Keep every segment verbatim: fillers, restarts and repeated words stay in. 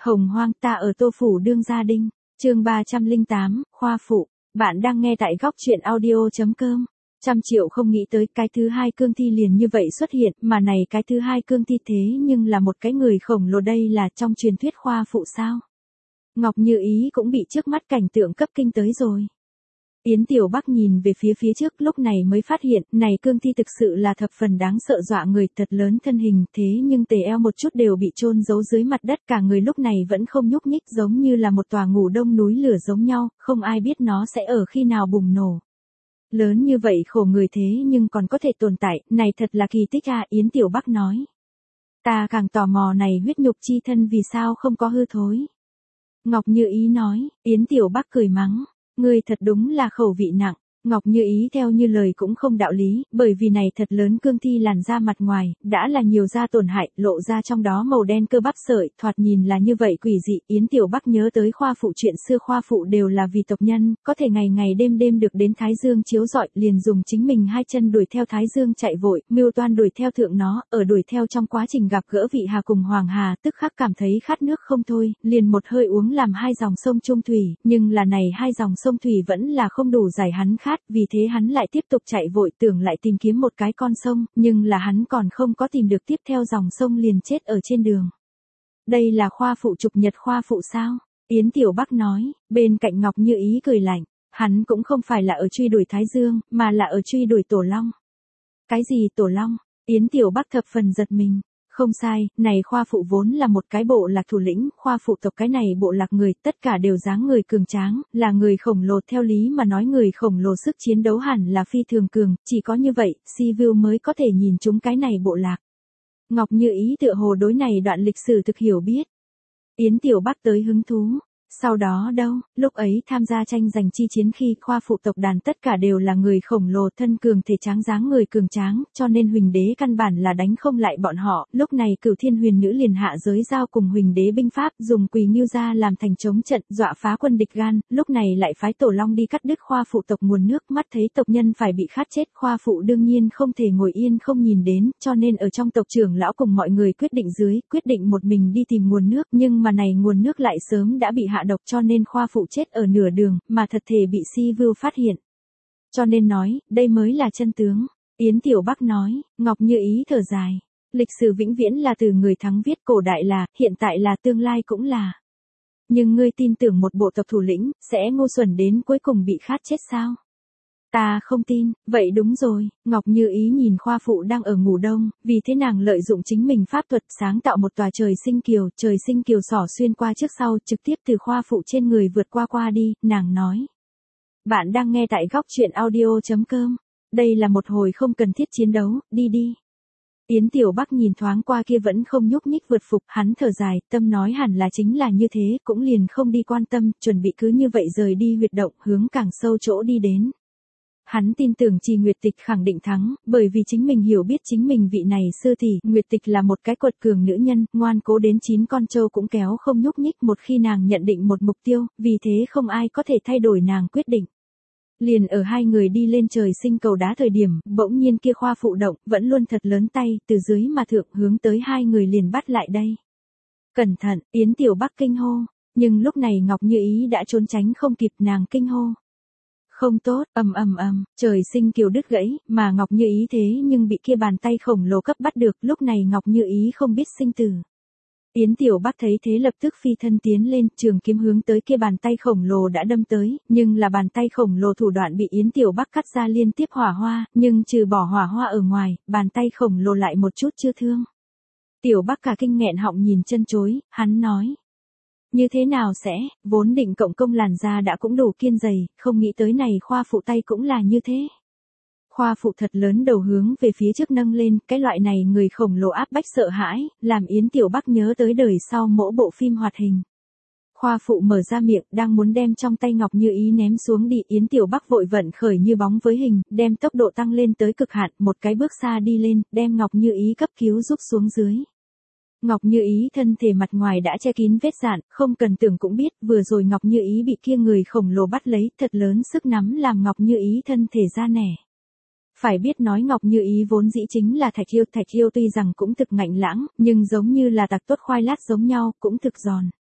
Hồng hoang ta ở Tô Phủ đương gia đinh, chương ba trăm lẻ tám, khoa phụ, bạn đang nghe tại góc truyện audio.com. Trăm triệu không nghĩ tới cái thứ hai cương thi liền như vậy xuất hiện, mà này cái thứ hai cương thi thế nhưng là một cái người khổng lồ, đây là trong truyền thuyết khoa phụ sao. Ngọc Như Ý cũng bị trước mắt cảnh tượng cấp kinh tới rồi. Yến Tiểu Bắc nhìn về phía phía trước lúc này mới phát hiện, này cương thi thực sự là thập phần đáng sợ dọa người, thật lớn thân hình thế nhưng tề eo một chút đều bị chôn giấu dưới mặt đất, cả người lúc này vẫn không nhúc nhích giống như là một tòa ngủ đông núi lửa giống nhau, không ai biết nó sẽ ở khi nào bùng nổ. Lớn như vậy khổ người thế nhưng còn có thể tồn tại, này thật là kỳ tích à, Yến Tiểu Bắc nói. Ta càng tò mò này huyết nhục chi thân vì sao không có hư thối. Ngọc Như Ý nói, Yến Tiểu Bắc cười mắng. Ngươi thật đúng là khẩu vị nặng, Ngọc Như Ý theo như lời cũng không đạo lý, bởi vì này thật lớn cương thi làn da mặt ngoài, đã là nhiều da tổn hại, lộ ra trong đó màu đen cơ bắp sợi, thoạt nhìn là như vậy quỷ dị. Yến Tiểu Bắc nhớ tới khoa phụ, chuyện xưa khoa phụ đều là vì tộc nhân, có thể ngày ngày đêm đêm được đến Thái Dương chiếu rọi, liền dùng chính mình hai chân đuổi theo Thái Dương chạy vội, mưu toan đuổi theo thượng nó, ở đuổi theo trong quá trình gặp gỡ Vị Hà cùng Hoàng Hà, tức khắc cảm thấy khát nước không thôi, liền một hơi uống làm hai dòng sông chung thủy, nhưng là này hai dòng sông thủy vẫn là không đủ giải hắn khát, vì thế hắn lại tiếp tục chạy vội, tưởng lại tìm kiếm một cái con sông, nhưng là hắn còn không có tìm được tiếp theo dòng sông liền chết ở trên đường. Đây là khoa phụ trục nhật khoa phụ sao? Yến Tiểu Bắc nói, bên cạnh Ngọc Như Ý cười lạnh, hắn cũng không phải là ở truy đuổi Thái Dương, mà là ở truy đuổi Tổ Long. Cái gì Tổ Long? Yến Tiểu Bắc thập phần giật mình. Không sai, này khoa phụ vốn là một cái bộ lạc thủ lĩnh, khoa phụ tộc cái này bộ lạc người, tất cả đều dáng người cường tráng, là người khổng lồ, theo lý mà nói người khổng lồ sức chiến đấu hẳn là phi thường cường, chỉ có như vậy, Sivu mới có thể nhìn chúng cái này bộ lạc. Ngọc Như Ý tựa hồ đối này đoạn lịch sử thực hiểu biết. Yến Tiểu Bắc tới hứng thú. Sau đó đâu, lúc ấy tham gia tranh giành chi chiến khi khoa phụ tộc đàn tất cả đều là người khổng lồ thân cường thể tráng dáng người cường tráng, cho nên Huỳnh đế căn bản là đánh không lại bọn họ, lúc này Cửu Thiên Huyền Nữ liền hạ giới giao cùng Huỳnh đế binh pháp, dùng Quỳ Ngưu gia làm thành chống trận, dọa phá quân địch gan, lúc này lại phái Tổ Long đi cắt đứt khoa phụ tộc nguồn nước, mắt thấy tộc nhân phải bị khát chết, khoa phụ đương nhiên không thể ngồi yên không nhìn đến, cho nên ở trong tộc trưởng lão cùng mọi người quyết định dưới, quyết định một mình đi tìm nguồn nước, nhưng mà này nguồn nước lại sớm đã bị hạ độc cho nên khoa phụ chết ở nửa đường, mà thật thể bị Sivu phát hiện. Cho nên nói, đây mới là chân tướng. Yến Tiểu Bắc nói, Ngọc Như Ý thở dài. Lịch sử vĩnh viễn là từ người thắng viết, cổ đại là, hiện tại là, tương lai cũng là. Nhưng ngươi tin tưởng một bộ tộc thủ lĩnh, sẽ ngu xuẩn đến cuối cùng bị khát chết sao? Ta không tin, vậy đúng rồi, Ngọc Như Ý nhìn khoa phụ đang ở ngủ đông, vì thế nàng lợi dụng chính mình pháp thuật sáng tạo một tòa trời sinh kiều, trời sinh kiều xỏ xuyên qua trước sau, trực tiếp từ khoa phụ trên người vượt qua qua đi, nàng nói. Bạn đang nghe tại góc truyện audio.com, đây là một hồi không cần thiết chiến đấu, đi đi. Yến Tiểu Bắc nhìn thoáng qua kia vẫn không nhúc nhích vượt phục, hắn thở dài, tâm nói hẳn là chính là như thế, cũng liền không đi quan tâm, chuẩn bị cứ như vậy rời đi huyệt động, hướng càng sâu chỗ đi đến. Hắn tin tưởng Trì Nguyệt Tịch khẳng định thắng, bởi vì chính mình hiểu biết chính mình vị này sư tỷ, Nguyệt Tịch là một cái quật cường nữ nhân, ngoan cố đến chín con trâu cũng kéo không nhúc nhích một khi nàng nhận định một mục tiêu, vì thế không ai có thể thay đổi nàng quyết định. Liền ở hai người đi lên trời sinh cầu đá thời điểm, bỗng nhiên kia khoa phụ động, vẫn luôn thật lớn tay, từ dưới mà thượng hướng tới hai người liền bắt lại đây. Cẩn thận, Yến Tiểu Bắc kinh hô, nhưng lúc này Ngọc Như Ý đã trốn tránh không kịp, nàng kinh hô. Không tốt, ầm ầm ầm, trời sinh kiều đứt gãy, mà Ngọc Như Ý thế nhưng bị kia bàn tay khổng lồ cấp bắt được, lúc này Ngọc Như Ý không biết sinh tử. Yến Tiểu Bắc thấy thế lập tức phi thân tiến lên, trường kiếm hướng tới kia bàn tay khổng lồ đã đâm tới, nhưng là bàn tay khổng lồ thủ đoạn bị Yến Tiểu Bắc cắt ra liên tiếp hỏa hoa, nhưng trừ bỏ hỏa hoa ở ngoài, bàn tay khổng lồ lại một chút chưa thương. Tiểu Bắc cả kinh nghẹn họng nhìn chân chối, hắn nói. Như thế nào sẽ, vốn định cộng công làn da đã cũng đủ kiên dày, không nghĩ tới này khoa phụ tay cũng là như thế. Khoa phụ thật lớn đầu hướng về phía trước nâng lên, cái loại này người khổng lồ áp bách sợ hãi, làm Yến Tiểu Bắc nhớ tới đời sau mỗi bộ phim hoạt hình. Khoa phụ mở ra miệng, đang muốn đem trong tay Ngọc Như Ý ném xuống đi, Yến Tiểu Bắc vội vận khởi như bóng với hình, đem tốc độ tăng lên tới cực hạn, một cái bước xa đi lên, đem Ngọc Như Ý cấp cứu giúp xuống dưới. Ngọc Như Ý thân thể mặt ngoài đã che kín vết dạn, không cần tưởng cũng biết, vừa rồi Ngọc Như Ý bị kia người khổng lồ bắt lấy, thật lớn sức nắm làm Ngọc Như Ý thân thể ra nẻ. Phải biết nói Ngọc Như Ý vốn dĩ chính là thạch yêu, thạch yêu tuy rằng cũng thực ngạnh lãng, nhưng giống như là tạc tốt khoai lát giống nhau, cũng thực giòn.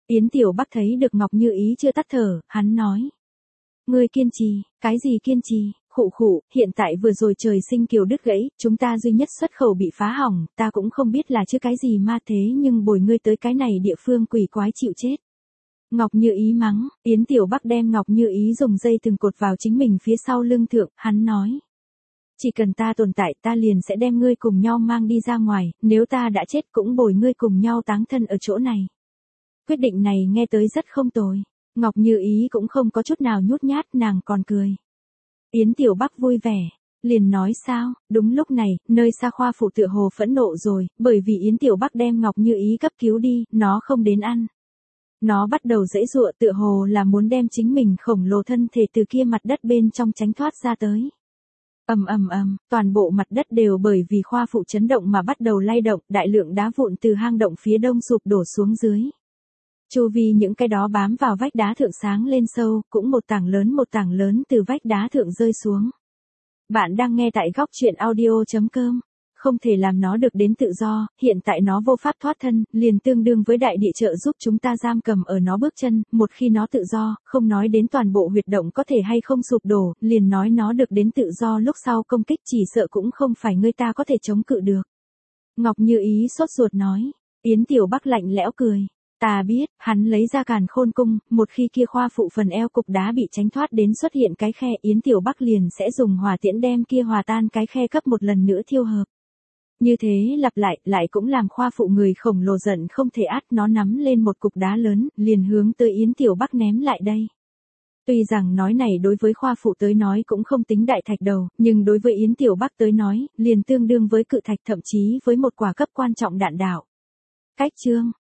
Yến Tiểu Bắc thấy được Ngọc Như Ý chưa tắt thở, hắn nói. Ngươi kiên trì, cái gì kiên trì, khụ khụ, hiện tại vừa rồi trời sinh kiều đứt gãy, chúng ta duy nhất xuất khẩu bị phá hỏng, ta cũng không biết là chứ cái gì ma thế nhưng bồi ngươi tới cái này địa phương quỷ quái chịu chết. Ngọc Như Ý mắng, Yến Tiểu Bắc đem Ngọc Như Ý dùng dây từng cột vào chính mình phía sau lưng thượng, hắn nói. Chỉ cần ta tồn tại ta liền sẽ đem ngươi cùng nhau mang đi ra ngoài, nếu ta đã chết cũng bồi ngươi cùng nhau táng thân ở chỗ này. Quyết định này nghe tới rất không tồi. Ngọc Như Ý cũng không có chút nào nhút nhát, nàng còn cười. Yến Tiểu Bắc vui vẻ, liền nói sao, đúng lúc này, nơi xa khoa phụ tựa hồ phẫn nộ rồi, bởi vì Yến Tiểu Bắc đem Ngọc Như Ý cấp cứu đi, nó không đến ăn. Nó bắt đầu giãy giụa tựa hồ là muốn đem chính mình khổng lồ thân thể từ kia mặt đất bên trong tránh thoát ra tới. Ầm ầm ầm, toàn bộ mặt đất đều bởi vì khoa phụ chấn động mà bắt đầu lay động, đại lượng đá vụn từ hang động phía đông sụp đổ xuống dưới. Chu vi những cái đó bám vào vách đá thượng sáng lên sâu, cũng một tảng lớn một tảng lớn từ vách đá thượng rơi xuống. Bạn đang nghe tại góc truyện audio chấm com. Không thể làm nó được đến tự do, hiện tại nó vô pháp thoát thân, liền tương đương với đại địa trợ giúp chúng ta giam cầm ở nó bước chân, một khi nó tự do, không nói đến toàn bộ huyệt động có thể hay không sụp đổ, liền nói nó được đến tự do lúc sau công kích chỉ sợ cũng không phải người ta có thể chống cự được. Ngọc Như Ý sốt ruột nói, Yến Tiểu Bắc lạnh lẽo cười. Ta biết, hắn lấy ra càn khôn cung, một khi kia khoa phụ phần eo cục đá bị tránh thoát đến xuất hiện cái khe, Yến Tiểu Bắc liền sẽ dùng hỏa tiễn đem kia hòa tan cái khe cấp một lần nữa thiêu hợp. Như thế lặp lại, lại cũng làm khoa phụ người khổng lồ giận không thể át, nó nắm lên một cục đá lớn, liền hướng tới Yến Tiểu Bắc ném lại đây. Tuy rằng nói này đối với khoa phụ tới nói cũng không tính đại thạch đầu, nhưng đối với Yến Tiểu Bắc tới nói, liền tương đương với cự thạch, thậm chí với một quả cấp quan trọng đạn đạo. Cách chương